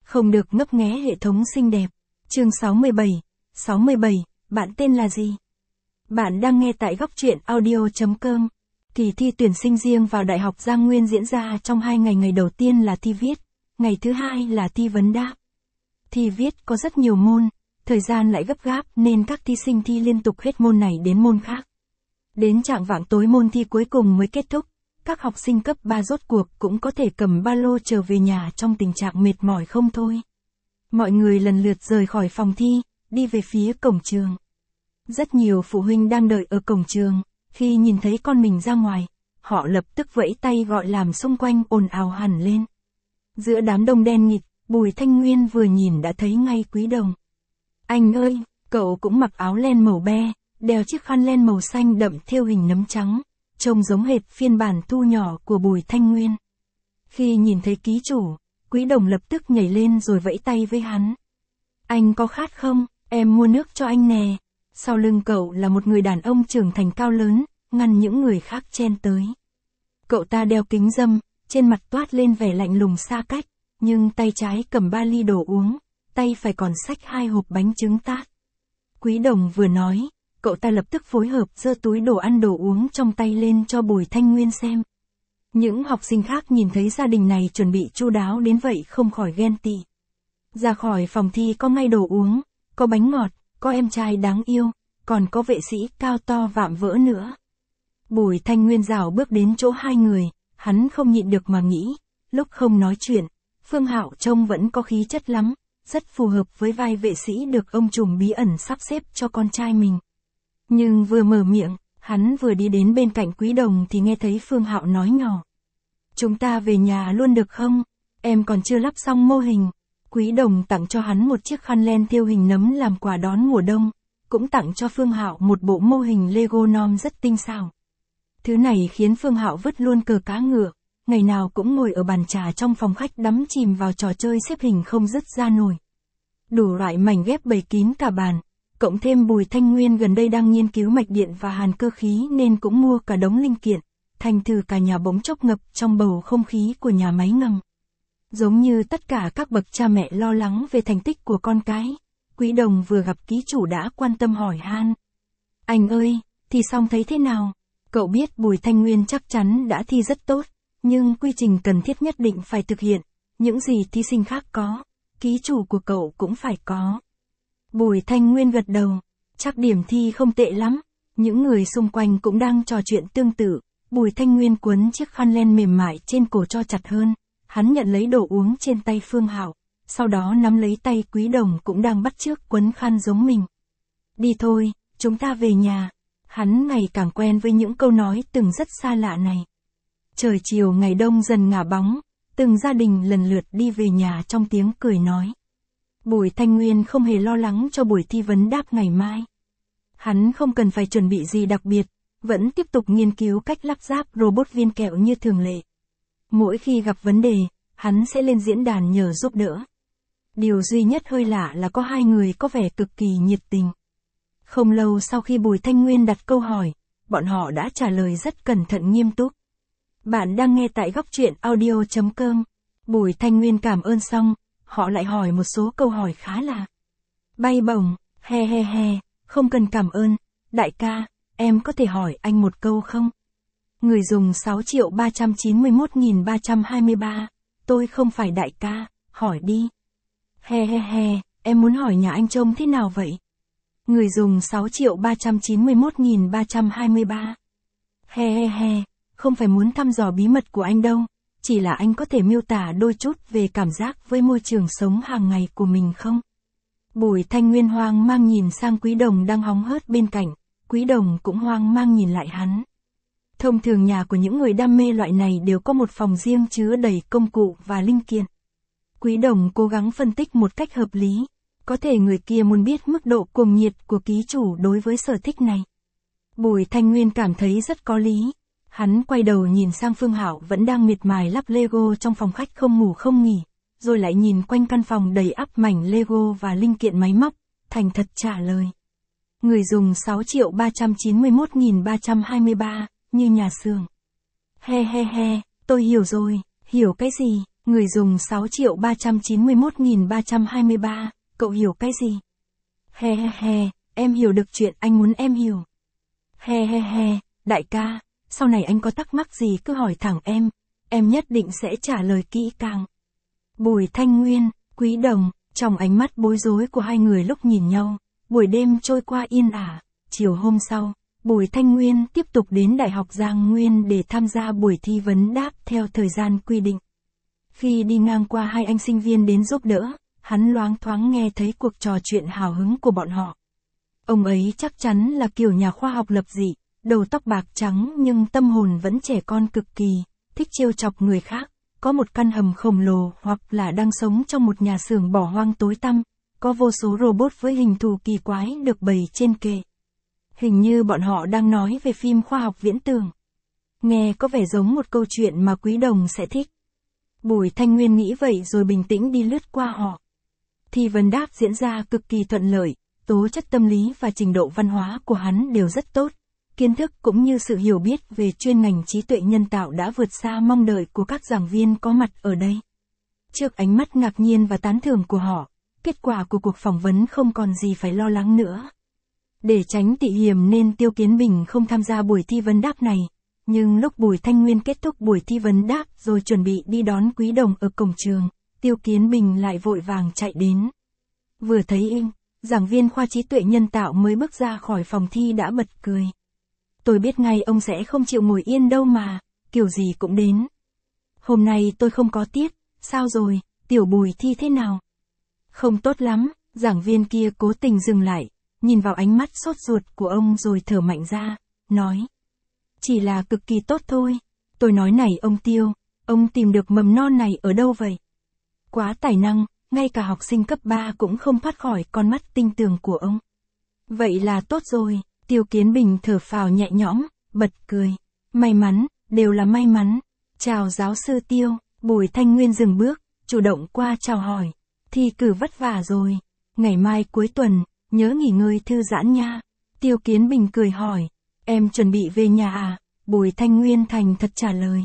Không được ngấp nghé hệ thống xinh đẹp. Chương 67, bạn tên là gì? Bạn đang nghe tại góc truyện audio.com. Kỳ thi tuyển sinh riêng vào Đại học Giang Nguyên diễn ra trong 2 ngày. Ngày đầu tiên là thi viết, ngày thứ hai là thi vấn đáp. Thi viết có rất nhiều môn, thời gian lại gấp gáp nên các thí sinh thi liên tục hết môn này đến môn khác. Đến chạng vạng tối môn thi cuối cùng mới kết thúc, các học sinh cấp 3 rốt cuộc cũng có thể cầm ba lô trở về nhà trong tình trạng mệt mỏi không thôi. Mọi người lần lượt rời khỏi phòng thi, đi về phía cổng trường. Rất nhiều phụ huynh đang đợi ở cổng trường, khi nhìn thấy con mình ra ngoài, họ lập tức vẫy tay gọi làm xung quanh ồn ào hẳn lên. Giữa đám đông đen nghịt, Bùi Thanh Nguyên vừa nhìn đã thấy ngay Quý Đồng. Anh ơi, cậu cũng mặc áo len màu be, đeo chiếc khăn len màu xanh đậm thêu hình nấm trắng, trông giống hệt phiên bản thu nhỏ của Bùi Thanh Nguyên. Khi nhìn thấy ký chủ, Quý Đồng lập tức nhảy lên rồi vẫy tay với hắn. Anh có khát không, em mua nước cho anh nè. Sau lưng cậu là một người đàn ông trưởng thành cao lớn, ngăn những người khác chen tới. Cậu ta đeo kính râm, trên mặt toát lên vẻ lạnh lùng xa cách, nhưng tay trái cầm 3 ly đồ uống, tay phải còn xách 2 hộp bánh trứng tát. Quý Đồng vừa nói, cậu ta lập tức phối hợp giơ túi đồ ăn đồ uống trong tay lên cho Bùi Thanh Nguyên xem. Những học sinh khác nhìn thấy gia đình này chuẩn bị chu đáo đến vậy không khỏi ghen tị. Ra khỏi phòng thi có ngay đồ uống, có bánh ngọt, có em trai đáng yêu, còn có vệ sĩ cao to vạm vỡ nữa. Bùi Thanh Nguyên rảo bước đến chỗ hai người, hắn không nhịn được mà nghĩ, lúc không nói chuyện, Phương Hạo trông vẫn có khí chất lắm, rất phù hợp với vai vệ sĩ được ông trùm bí ẩn sắp xếp cho con trai mình. Nhưng vừa mở miệng, hắn vừa đi đến bên cạnh Quý Đồng thì nghe thấy Phương Hạo nói nhỏ. Chúng ta về nhà luôn được không? Em còn chưa lắp xong mô hình. Quý Đồng tặng cho hắn một chiếc khăn len thêu hình nấm làm quà đón mùa đông, cũng tặng cho Phương Hạo một bộ mô hình Lego Norm rất tinh xảo. Thứ này khiến Phương Hạo vứt luôn cờ cá ngựa, ngày nào cũng ngồi ở bàn trà trong phòng khách đắm chìm vào trò chơi xếp hình không dứt ra nổi. Đủ loại mảnh ghép bày kín cả bàn, cộng thêm Bùi Thanh Nguyên gần đây đang nghiên cứu mạch điện và hàn cơ khí nên cũng mua cả đống linh kiện, thành thử cả nhà bỗng chốc ngập trong bầu không khí của nhà máy ngầm. Giống như tất cả các bậc cha mẹ lo lắng về thành tích của con cái, Quý Đồng vừa gặp ký chủ đã quan tâm hỏi han. Anh ơi, thi xong thấy thế nào? Cậu biết Bùi Thanh Nguyên chắc chắn đã thi rất tốt, nhưng quy trình cần thiết nhất định phải thực hiện, những gì thí sinh khác có, ký chủ của cậu cũng phải có. Bùi Thanh Nguyên gật đầu, chắc điểm thi không tệ lắm, những người xung quanh cũng đang trò chuyện tương tự. Bùi Thanh Nguyên quấn chiếc khăn len mềm mại trên cổ cho chặt hơn, hắn nhận lấy đồ uống trên tay Phương Hạo, sau đó nắm lấy tay Quý Đồng cũng đang bắt chước quấn khăn giống mình. Đi thôi, chúng ta về nhà. Hắn ngày càng quen với những câu nói từng rất xa lạ này. Trời chiều ngày đông dần ngả bóng, từng gia đình lần lượt đi về nhà trong tiếng cười nói. Bùi Thanh Nguyên không hề lo lắng cho buổi thi vấn đáp ngày mai. Hắn không cần phải chuẩn bị gì đặc biệt, vẫn tiếp tục nghiên cứu cách lắp ráp robot viên kẹo như thường lệ. Mỗi khi gặp vấn đề, hắn sẽ lên diễn đàn nhờ giúp đỡ. Điều duy nhất hơi lạ là có hai người có vẻ cực kỳ nhiệt tình. Không lâu sau khi Bùi Thanh Nguyên đặt câu hỏi, bọn họ đã trả lời rất cẩn thận nghiêm túc. Bạn đang nghe tại góc truyện audio.com. Bùi Thanh Nguyên cảm ơn xong, họ lại hỏi một số câu hỏi khá là bay bổng, he, không cần cảm ơn, đại ca, em có thể hỏi anh một câu không? Người dùng 6.391.323, tôi không phải đại ca, hỏi đi. He, em muốn hỏi nhà anh trông thế nào vậy? Người dùng 6.391.323. He, không phải muốn thăm dò bí mật của anh đâu, chỉ là anh có thể miêu tả đôi chút về cảm giác với môi trường sống hàng ngày của mình không? Bùi Thanh Nguyên hoang mang nhìn sang Quý Đồng đang hóng hớt bên cạnh, Quý Đồng cũng hoang mang nhìn lại hắn. Thông thường nhà của những người đam mê loại này đều có một phòng riêng chứa đầy công cụ và linh kiện. Quý Đồng cố gắng phân tích một cách hợp lý, có thể người kia muốn biết mức độ cuồng nhiệt của ký chủ đối với sở thích này. Bùi Thanh Nguyên cảm thấy rất có lý. Hắn quay đầu nhìn sang Phương Hạo vẫn đang miệt mài lắp Lego trong phòng khách không ngủ không nghỉ, rồi lại nhìn quanh căn phòng đầy ắp mảnh Lego và linh kiện máy móc, thành thật trả lời. Người dùng 6.391.323, như nhà xưởng. He, tôi hiểu rồi, hiểu cái gì? Người dùng 6.391.323, cậu hiểu cái gì? He he he, em hiểu được chuyện anh muốn em hiểu. He he he, đại ca, sau này anh có thắc mắc gì cứ hỏi thẳng em nhất định sẽ trả lời kỹ càng. Bùi Thanh Nguyên, Quý Đồng, trong ánh mắt bối rối của hai người lúc nhìn nhau, buổi đêm trôi qua yên ả. Chiều hôm sau, Bùi Thanh Nguyên tiếp tục đến Đại học Giang Nguyên để tham gia buổi thi vấn đáp theo thời gian quy định. Khi đi ngang qua hai anh sinh viên đến giúp đỡ, hắn loáng thoáng nghe thấy cuộc trò chuyện hào hứng của bọn họ. Ông ấy chắc chắn là kiểu nhà khoa học lập dị, đầu tóc bạc trắng nhưng tâm hồn vẫn trẻ con cực kỳ, thích trêu chọc người khác, có một căn hầm khổng lồ hoặc là đang sống trong một nhà xưởng bỏ hoang tối tăm, có vô số robot với hình thù kỳ quái được bày trên kệ. Hình như bọn họ đang nói về phim khoa học viễn tưởng. Nghe có vẻ giống một câu chuyện mà Quý Đồng sẽ thích. Bùi Thanh Nguyên nghĩ vậy rồi bình tĩnh đi lướt qua họ. Thi vấn đáp diễn ra cực kỳ thuận lợi, tố chất tâm lý và trình độ văn hóa của hắn đều rất tốt. Kiến thức cũng như sự hiểu biết về chuyên ngành trí tuệ nhân tạo đã vượt xa mong đợi của các giảng viên có mặt ở đây. Trước ánh mắt ngạc nhiên và tán thưởng của họ, kết quả của cuộc phỏng vấn không còn gì phải lo lắng nữa. Để tránh tị hiềm nên Tiêu Kiến Bình không tham gia buổi thi vấn đáp này, nhưng lúc Bùi Thanh Nguyên kết thúc buổi thi vấn đáp rồi chuẩn bị đi đón Quý Đồng ở cổng trường, Tiêu Kiến Bình lại vội vàng chạy đến. Vừa thấy anh, giảng viên khoa trí tuệ nhân tạo mới bước ra khỏi phòng thi đã bật cười. Tôi biết ngay ông sẽ không chịu ngồi yên đâu mà, kiểu gì cũng đến. Hôm nay tôi không có tiết, sao rồi, tiểu Bùi thi thế nào? Không tốt lắm, giảng viên kia cố tình dừng lại, nhìn vào ánh mắt sốt ruột của ông rồi thở mạnh ra, nói. Chỉ là cực kỳ tốt thôi. Tôi nói này ông Tiêu, ông tìm được mầm non này ở đâu vậy? Quá tài năng, ngay cả học sinh cấp 3 cũng không thoát khỏi con mắt tinh tường của ông. Vậy là tốt rồi, Tiêu Kiến Bình thở phào nhẹ nhõm, bật cười. May mắn, đều là may mắn. Chào giáo sư Tiêu, Bùi Thanh Nguyên dừng bước, chủ động qua chào hỏi. Thi cử vất vả rồi, ngày mai cuối tuần, nhớ nghỉ ngơi thư giãn nha. Tiêu Kiến Bình cười hỏi, em chuẩn bị về nhà à? Bùi Thanh Nguyên thành thật trả lời.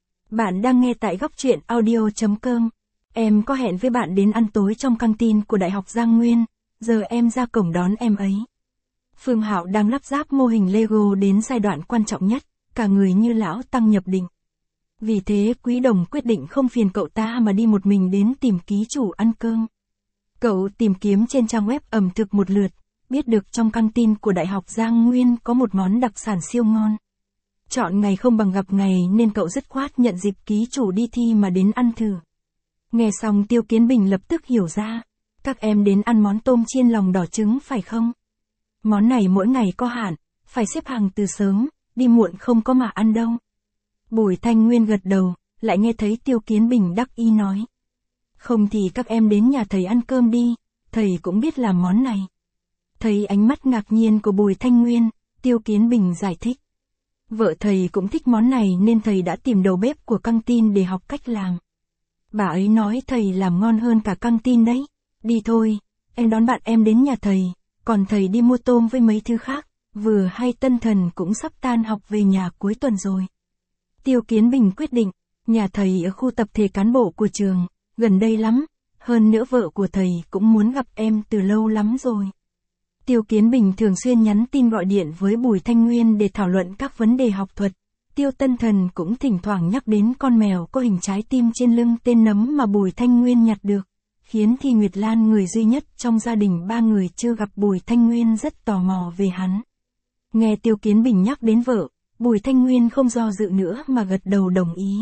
Bạn đang nghe tại góc truyện audio.com. Em có hẹn với bạn đến ăn tối trong căng tin của Đại học Giang Nguyên, giờ em ra cổng đón em ấy. Phương Hạo đang lắp ráp mô hình Lego đến giai đoạn quan trọng nhất, cả người như lão tăng nhập định. Vì thế Quý Đồng quyết định không phiền cậu ta mà đi một mình đến tìm ký chủ ăn cơm. Cậu tìm kiếm trên trang web ẩm thực một lượt, biết được trong căng tin của Đại học Giang Nguyên có một món đặc sản siêu ngon. Chọn ngày không bằng gặp ngày nên cậu dứt khoát nhận dịp ký chủ đi thi mà đến ăn thử. Nghe xong Tiêu Kiến Bình lập tức hiểu ra, các em đến ăn món tôm chiên lòng đỏ trứng phải không? Món này mỗi ngày có hạn, phải xếp hàng từ sớm, đi muộn không có mà ăn đâu. Bùi Thanh Nguyên gật đầu, lại nghe thấy Tiêu Kiến Bình đắc ý nói. Không thì các em đến nhà thầy ăn cơm đi, thầy cũng biết làm món này. Thấy ánh mắt ngạc nhiên của Bùi Thanh Nguyên, Tiêu Kiến Bình giải thích. Vợ thầy cũng thích món này nên thầy đã tìm đầu bếp của căng tin để học cách làm. Bà ấy nói thầy làm ngon hơn cả căng tin đấy. Đi thôi, em đón bạn em đến nhà thầy, còn thầy đi mua tôm với mấy thứ khác, vừa hay Tân Thần cũng sắp tan học về nhà cuối tuần rồi. Tiêu Kiến Bình quyết định, nhà thầy ở khu tập thể cán bộ của trường, gần đây lắm, hơn nữa vợ của thầy cũng muốn gặp em từ lâu lắm rồi. Tiêu Kiến Bình thường xuyên nhắn tin gọi điện với Bùi Thanh Nguyên để thảo luận các vấn đề học thuật. Tiêu Tân Thần cũng thỉnh thoảng nhắc đến con mèo có hình trái tim trên lưng tên nấm mà Bùi Thanh Nguyên nhặt được, khiến Thi Nguyệt Lan người duy nhất trong gia đình 3 người chưa gặp Bùi Thanh Nguyên rất tò mò về hắn. Nghe Tiêu Kiến Bình nhắc đến vợ, Bùi Thanh Nguyên không do dự nữa mà gật đầu đồng ý.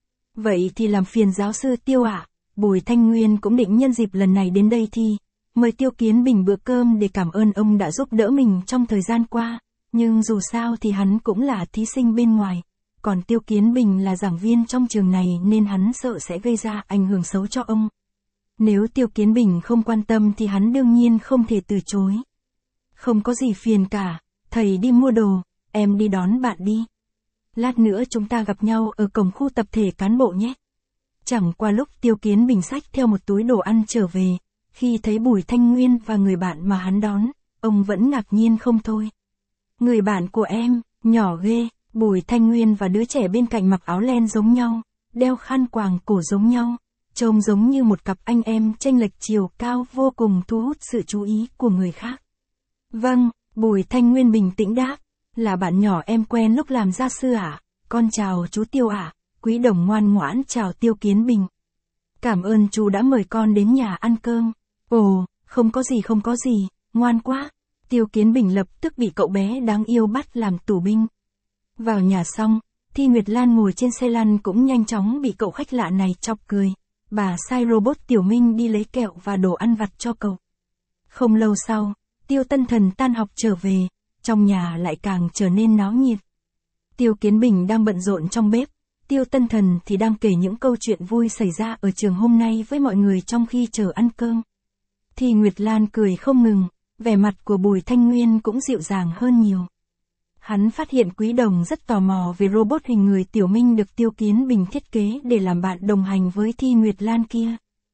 Vậy thì làm phiền giáo sư Tiêu ạ. Bùi Thanh Nguyên cũng định nhân dịp lần này đến đây thi, mời Tiêu Kiến Bình bữa cơm để cảm ơn ông đã giúp đỡ mình trong thời gian qua, nhưng dù sao thì hắn cũng là thí sinh bên ngoài, còn Tiêu Kiến Bình là giảng viên trong trường này nên hắn sợ sẽ gây ra ảnh hưởng xấu cho ông. Nếu Tiêu Kiến Bình không quan tâm thì hắn đương nhiên không thể từ chối. Không có gì phiền cả, thầy đi mua đồ, em đi đón bạn đi. Lát nữa chúng ta gặp nhau ở cổng khu tập thể cán bộ nhé. Chẳng qua lúc Tiêu Kiến Bình xách theo một túi đồ ăn trở về, khi thấy Bùi Thanh Nguyên và người bạn mà hắn đón, ông vẫn ngạc nhiên không thôi. Người bạn của em, nhỏ ghê, Bùi Thanh Nguyên và đứa trẻ bên cạnh mặc áo len giống nhau, đeo khăn quàng cổ giống nhau, trông giống như một cặp anh em chênh lệch chiều cao vô cùng thu hút sự chú ý của người khác. Vâng, Bùi Thanh Nguyên bình tĩnh đáp, là bạn nhỏ em quen lúc làm gia sư ạ, con chào chú Tiêu ạ. Quý Đồng ngoan ngoãn chào Tiêu Kiến Bình. Cảm ơn chú đã mời con đến nhà ăn cơm. Ồ, không có gì, ngoan quá. Tiêu Kiến Bình lập tức bị cậu bé đáng yêu bắt làm tù binh. Vào nhà xong, Thi Nguyệt Lan ngồi trên xe lăn cũng nhanh chóng bị cậu khách lạ này chọc cười. Bà sai robot Tiểu Minh đi lấy kẹo và đồ ăn vặt cho cậu. Không lâu sau, Tiêu Tân Thần tan học trở về, trong nhà lại càng trở nên náo nhiệt. Tiêu Kiến Bình đang bận rộn trong bếp, Tiêu Tân Thần thì đang kể những câu chuyện vui xảy ra ở trường hôm nay với mọi người trong khi chờ ăn cơm. Thi Nguyệt Lan cười không ngừng, vẻ mặt của Bùi Thanh Nguyên cũng dịu dàng hơn nhiều. Hắn phát hiện Quý Đồng rất tò mò về robot hình người Tiểu Minh được Tiêu Kiến Bình thiết kế để làm bạn đồng hành với Thi Nguyệt Lan kia.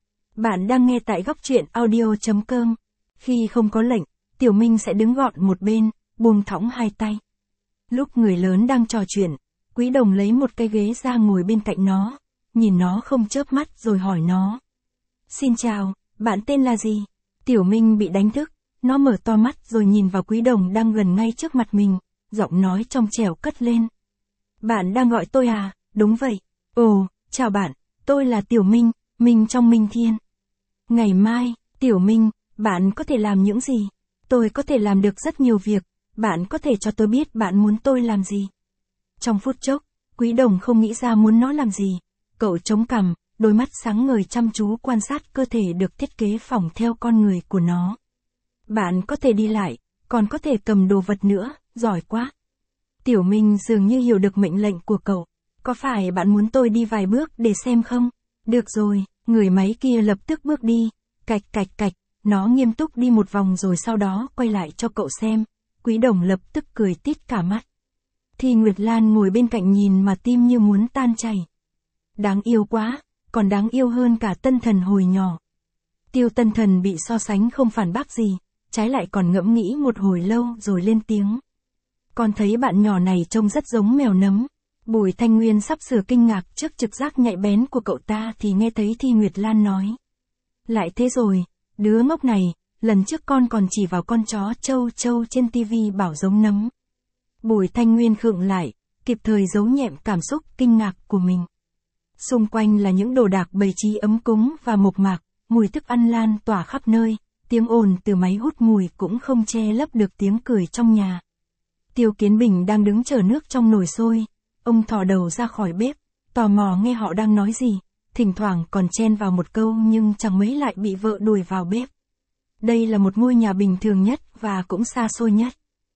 Bạn đang nghe tại góc truyện audio.com. Khi không có lệnh, Tiểu Minh sẽ đứng gọn một bên, buông thõng hai tay. Lúc người lớn đang trò chuyện, Quý Đồng lấy một cái ghế ra ngồi bên cạnh nó, nhìn nó không chớp mắt rồi hỏi nó. Xin chào, bạn tên là gì? Tiểu Minh bị đánh thức, nó mở to mắt rồi nhìn vào Quý Đồng đang gần ngay trước mặt mình, giọng nói trong trẻo cất lên. Bạn đang gọi tôi à? Đúng vậy. Ồ, chào bạn, tôi là Tiểu Minh, Minh trong Minh Thiên. Ngày mai, Tiểu Minh, bạn có thể làm những gì? Tôi có thể làm được rất nhiều việc, bạn có thể cho tôi biết bạn muốn tôi làm gì? Trong phút chốc, Quý Đồng không nghĩ ra muốn nó làm gì. Cậu chống cằm, đôi mắt sáng ngời chăm chú quan sát cơ thể được thiết kế phỏng theo con người của nó. Bạn có thể đi lại, còn có thể cầm đồ vật nữa, giỏi quá. Tiểu Minh dường như hiểu được mệnh lệnh của cậu. Có phải bạn muốn tôi đi vài bước để xem không? Được rồi, người máy kia lập tức bước đi. Cạch cạch cạch, nó nghiêm túc đi một vòng rồi sau đó quay lại cho cậu xem. Quý Đồng lập tức cười tít cả mắt. Thi Nguyệt Lan ngồi bên cạnh nhìn mà tim như muốn tan chảy. Đáng yêu quá, còn đáng yêu hơn cả Tân Thần hồi nhỏ. Tiêu Tân Thần bị so sánh không phản bác gì, trái lại còn ngẫm nghĩ một hồi lâu rồi lên tiếng. Con thấy bạn nhỏ này trông rất giống mèo nấm. Bùi Thanh Nguyên sắp sửa kinh ngạc trước trực giác nhạy bén của cậu ta thì nghe thấy Thi Nguyệt Lan nói. Lại thế rồi, đứa ngốc này, lần trước con còn chỉ vào con chó Châu Châu trên tivi bảo giống nấm. Bùi Thanh Nguyên khựng lại, kịp thời giấu nhẹm cảm xúc kinh ngạc của mình. Xung quanh là những đồ đạc bày trí ấm cúng và mộc mạc, mùi thức ăn lan tỏa khắp nơi, tiếng ồn từ máy hút mùi cũng không che lấp được tiếng cười trong nhà. Tiêu Kiến Bình đang đứng chờ nước trong nồi sôi, ông thò đầu ra khỏi bếp, tò mò nghe họ đang nói gì, thỉnh thoảng còn chen vào một câu nhưng chẳng mấy lại bị vợ đuổi vào bếp. Đây là một ngôi nhà bình thường nhất và cũng xa xôi nhất.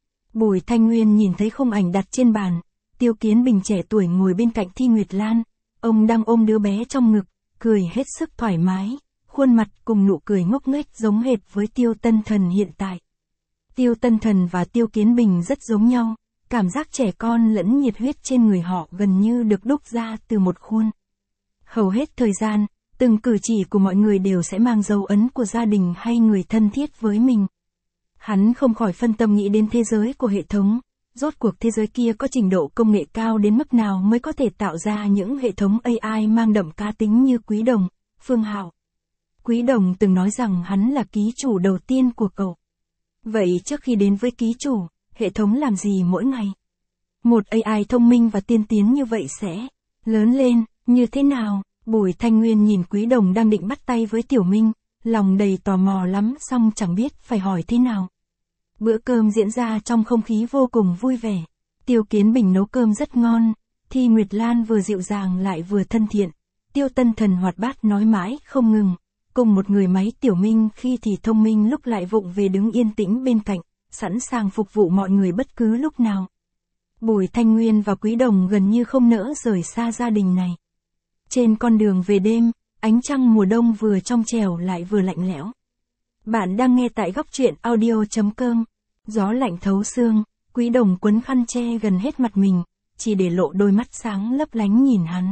Bùi Thanh Nguyên nhìn thấy khung ảnh đặt trên bàn, Tiêu Kiến Bình trẻ tuổi ngồi bên cạnh Thi Nguyệt Lan, ông đang ôm đứa bé trong ngực, cười hết sức thoải mái, khuôn mặt cùng nụ cười ngốc nghếch giống hệt với Tiêu Tân Thần hiện tại. Tiêu Tân Thần và Tiêu Kiến Bình rất giống nhau, cảm giác trẻ con lẫn nhiệt huyết trên người họ gần như được đúc ra từ một khuôn. Hầu hết thời gian, từng cử chỉ của mọi người đều sẽ mang dấu ấn của gia đình hay người thân thiết với mình. Hắn không khỏi phân tâm nghĩ đến thế giới của hệ thống, rốt cuộc thế giới kia có trình độ công nghệ cao đến mức nào mới có thể tạo ra những hệ thống AI mang đậm cá tính như Quý Đồng, Phương Hạo. Quý Đồng từng nói rằng hắn là ký chủ đầu tiên của cậu. Vậy trước khi đến với ký chủ, hệ thống làm gì mỗi ngày? Một AI thông minh và tiên tiến như vậy sẽ lớn lên như thế nào? Bùi Thanh Nguyên nhìn Quý Đồng đang định bắt tay với Tiểu Minh, lòng đầy tò mò lắm song chẳng biết phải hỏi thế nào. Bữa cơm diễn ra trong không khí vô cùng vui vẻ. Tiêu Kiến Bình nấu cơm rất ngon, Thi Nguyệt Lan vừa dịu dàng lại vừa thân thiện. Tiêu Tân Thần hoạt bát nói mãi không ngừng, cùng một người máy Tiểu Minh khi thì thông minh lúc lại vụng về đứng yên tĩnh bên cạnh, sẵn sàng phục vụ mọi người bất cứ lúc nào. Bùi Thanh Nguyên và Quý Đồng gần như không nỡ rời xa gia đình này. Trên con đường về đêm, ánh trăng mùa đông vừa trong trẻo lại vừa lạnh lẽo. Bạn đang nghe tại góc truyện audio.com. Gió lạnh thấu xương, Quý Đồng quấn khăn che gần hết mặt mình, chỉ để lộ đôi mắt sáng lấp lánh nhìn hắn.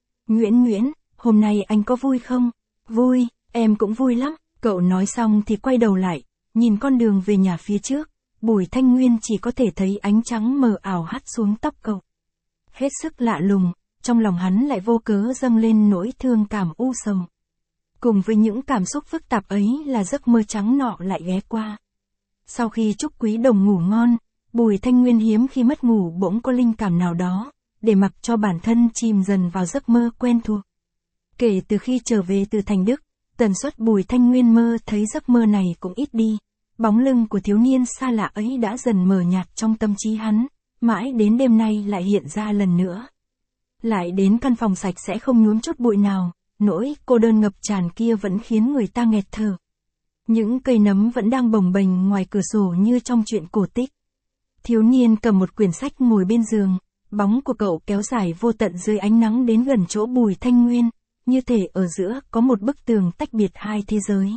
Nguyễn, hôm nay anh có vui không? Vui, em cũng vui lắm. Cậu nói xong thì quay đầu lại, nhìn con đường về nhà phía trước. Bùi Thanh Nguyên chỉ có thể thấy ánh trắng mờ ảo hắt xuống tóc cậu. Hết sức lạ lùng, trong lòng hắn lại vô cớ dâng lên nỗi thương cảm u sầu. Cùng với những cảm xúc phức tạp ấy là giấc mơ trắng nọ lại ghé qua. Sau khi Trúc Quý Đồng ngủ ngon, Bùi Thanh Nguyên hiếm khi mất ngủ bỗng có linh cảm nào đó, để mặc cho bản thân chìm dần vào giấc mơ quen thuộc. Kể từ khi trở về từ Thành Đức, tần suất Bùi Thanh Nguyên mơ thấy giấc mơ này cũng ít đi. Bóng lưng của thiếu niên xa lạ ấy đã dần mờ nhạt trong tâm trí hắn, mãi đến đêm nay lại hiện ra lần nữa. Lại đến căn phòng sạch sẽ không nhuốm chút bụi nào, nỗi cô đơn ngập tràn kia vẫn khiến người ta nghẹt thở. Những cây nấm vẫn đang bồng bềnh ngoài cửa sổ như trong truyện cổ tích. Thiếu niên cầm một quyển sách ngồi bên giường, bóng của cậu kéo dài vô tận dưới ánh nắng đến gần chỗ Bùi Thanh Nguyên, như thể ở giữa có một bức tường tách biệt hai thế giới.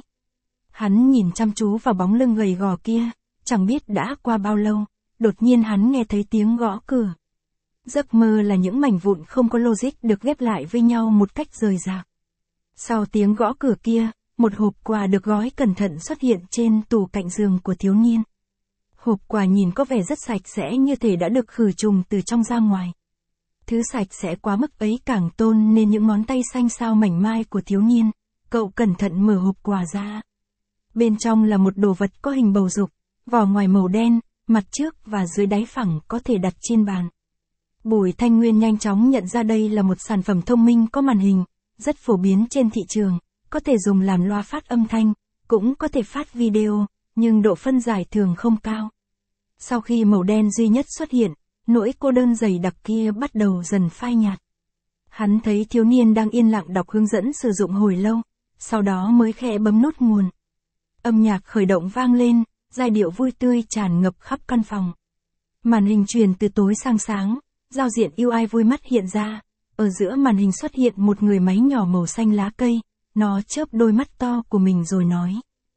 Hắn nhìn chăm chú vào bóng lưng gầy gò kia, chẳng biết đã qua bao lâu, đột nhiên hắn nghe thấy tiếng gõ cửa. Giấc mơ là những mảnh vụn không có logic được ghép lại với nhau một cách rời rạc. Sau tiếng gõ cửa kia, một hộp quà được gói cẩn thận xuất hiện trên tủ cạnh giường của thiếu niên. Hộp quà nhìn có vẻ rất sạch sẽ như thể đã được khử trùng từ trong ra ngoài. Thứ sạch sẽ quá mức ấy càng tôn nên những ngón tay xanh xao mảnh mai của thiếu niên. Cậu cẩn thận mở hộp quà ra. Bên trong là một đồ vật có hình bầu dục, vỏ ngoài màu đen, mặt trước và dưới đáy phẳng có thể đặt trên bàn. Bùi Thanh Nguyên nhanh chóng nhận ra đây là một sản phẩm thông minh có màn hình, rất phổ biến trên thị trường, có thể dùng làm loa phát âm thanh, cũng có thể phát video, nhưng độ phân giải thường không cao. Sau khi màu đen duy nhất xuất hiện, nỗi cô đơn dày đặc kia bắt đầu dần phai nhạt. Hắn thấy thiếu niên đang yên lặng đọc hướng dẫn sử dụng hồi lâu, sau đó mới khẽ bấm nút nguồn. Âm nhạc khởi động vang lên, giai điệu vui tươi tràn ngập khắp căn phòng. Màn hình chuyển từ tối sang sáng, giao diện UI vui mắt hiện ra, ở giữa màn hình xuất hiện một người máy nhỏ màu xanh lá cây, nó chớp đôi mắt to của mình rồi nói.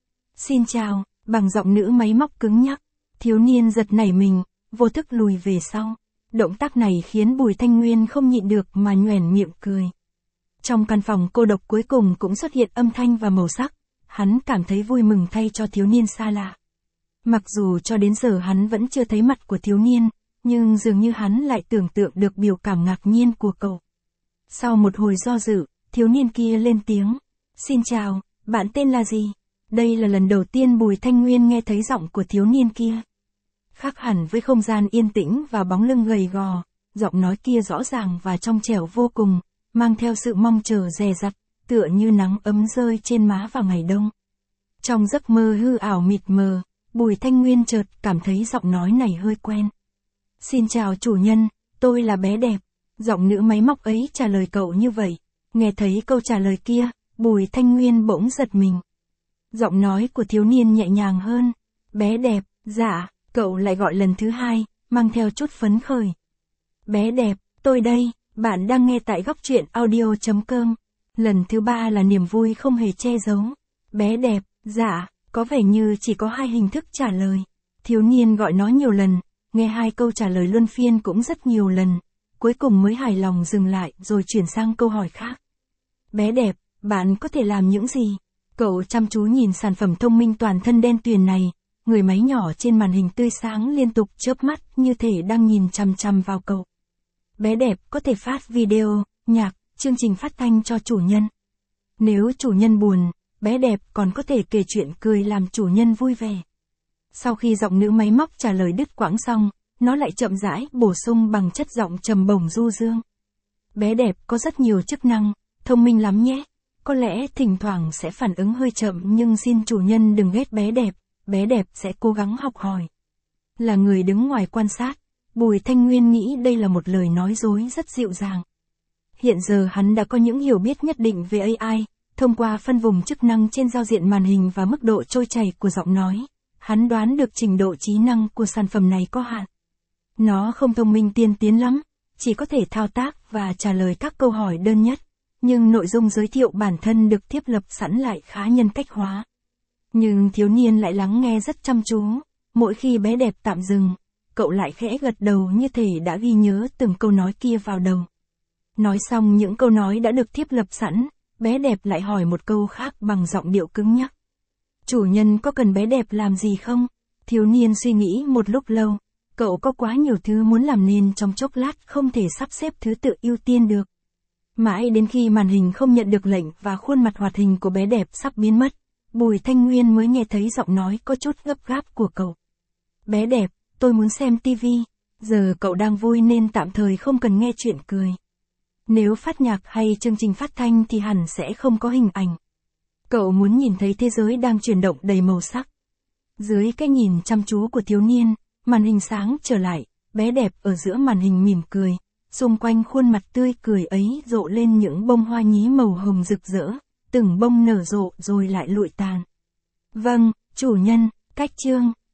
Xin chào, bằng giọng nữ máy móc cứng nhắc, thiếu niên giật nảy mình, vô thức lùi về sau. Động tác này khiến Bùi Thanh Nguyên không nhịn được mà nhoẻn miệng cười. Trong căn phòng cô độc cuối cùng cũng xuất hiện âm thanh và màu sắc, hắn cảm thấy vui mừng thay cho thiếu niên xa lạ. Mặc dù cho đến giờ hắn vẫn chưa thấy mặt của thiếu niên, nhưng dường như hắn lại tưởng tượng được biểu cảm ngạc nhiên của cậu. Sau một hồi do dự, thiếu niên kia lên tiếng. Xin chào, bạn tên là gì? Đây là lần đầu tiên Bùi Thanh Nguyên nghe thấy giọng của thiếu niên kia. Khác hẳn với không gian yên tĩnh và bóng lưng gầy gò, giọng nói kia rõ ràng và trong trẻo vô cùng, mang theo sự mong chờ dè dặt, tựa như nắng ấm rơi trên má vào ngày đông. Trong giấc mơ hư ảo mịt mờ, Bùi Thanh Nguyên chợt cảm thấy giọng nói này hơi quen. Xin chào chủ nhân, tôi là bé đẹp. Giọng nữ máy móc ấy trả lời cậu như vậy. Nghe thấy câu trả lời kia, Bùi Thanh Nguyên bỗng giật mình. Giọng nói của thiếu niên nhẹ nhàng hơn. Bé đẹp, dạ, cậu lại gọi lần thứ hai, mang theo chút phấn khởi. Bé đẹp, tôi đây, bạn đang nghe tại góc truyện audio.com. Lần thứ ba là niềm vui không hề che giấu. Bé đẹp, dạ, có vẻ như chỉ có hai hình thức trả lời. Thiếu niên gọi nó nhiều lần, nghe hai câu trả lời luân phiên cũng rất nhiều lần. Cuối cùng mới hài lòng dừng lại rồi chuyển sang câu hỏi khác. Bé đẹp, bạn có thể làm những gì? Cậu chăm chú nhìn sản phẩm thông minh toàn thân đen tuyền này, người máy nhỏ trên màn hình tươi sáng liên tục chớp mắt như thể đang nhìn chằm chằm vào cậu. Bé đẹp có thể phát video, nhạc, chương trình phát thanh cho chủ nhân. Nếu chủ nhân buồn, bé đẹp còn có thể kể chuyện cười làm chủ nhân vui vẻ. Sau khi giọng nữ máy móc trả lời đứt quãng xong, nó lại chậm rãi bổ sung bằng chất giọng trầm bổng du dương. Bé đẹp có rất nhiều chức năng, thông minh lắm nhé. Có lẽ thỉnh thoảng sẽ phản ứng hơi chậm nhưng xin chủ nhân đừng ghét bé đẹp sẽ cố gắng học hỏi. Là người đứng ngoài quan sát, Bùi Thanh Nguyên nghĩ đây là một lời nói dối rất dịu dàng. Hiện giờ hắn đã có những hiểu biết nhất định về AI, thông qua phân vùng chức năng trên giao diện màn hình và mức độ trôi chảy của giọng nói. Hắn đoán được trình độ trí năng của sản phẩm này có hạn. Nó không thông minh tiên tiến lắm, chỉ có thể thao tác và trả lời các câu hỏi đơn nhất, nhưng nội dung giới thiệu bản thân được thiết lập sẵn lại khá nhân cách hóa. Nhưng thiếu niên lại lắng nghe rất chăm chú, mỗi khi bé đẹp tạm dừng, cậu lại khẽ gật đầu như thể đã ghi nhớ từng câu nói kia vào đầu. Nói xong những câu nói đã được thiết lập sẵn, bé đẹp lại hỏi một câu khác bằng giọng điệu cứng nhắc. Chủ nhân có cần bé đẹp làm gì không? Thiếu niên suy nghĩ một lúc lâu. Cậu có quá nhiều thứ muốn làm nên trong chốc lát không thể sắp xếp thứ tự ưu tiên được. Mãi đến khi màn hình không nhận được lệnh và khuôn mặt hoạt hình của bé đẹp sắp biến mất, Bùi Thanh Nguyên mới nghe thấy giọng nói có chút gấp gáp của cậu. Bé đẹp, tôi muốn xem tivi. Giờ cậu đang vui nên tạm thời không cần nghe chuyện cười. Nếu phát nhạc hay chương trình phát thanh thì hẳn sẽ không có hình ảnh. Cậu muốn nhìn thấy thế giới đang chuyển động đầy màu sắc. Dưới cái nhìn chăm chú của thiếu niên, màn hình sáng trở lại, bé đẹp ở giữa màn hình mỉm cười. Xung quanh khuôn mặt tươi cười ấy rộ lên những bông hoa nhí màu hồng rực rỡ, từng bông nở rộ rồi lại lụi tàn. Vâng, chủ nhân, cách chương.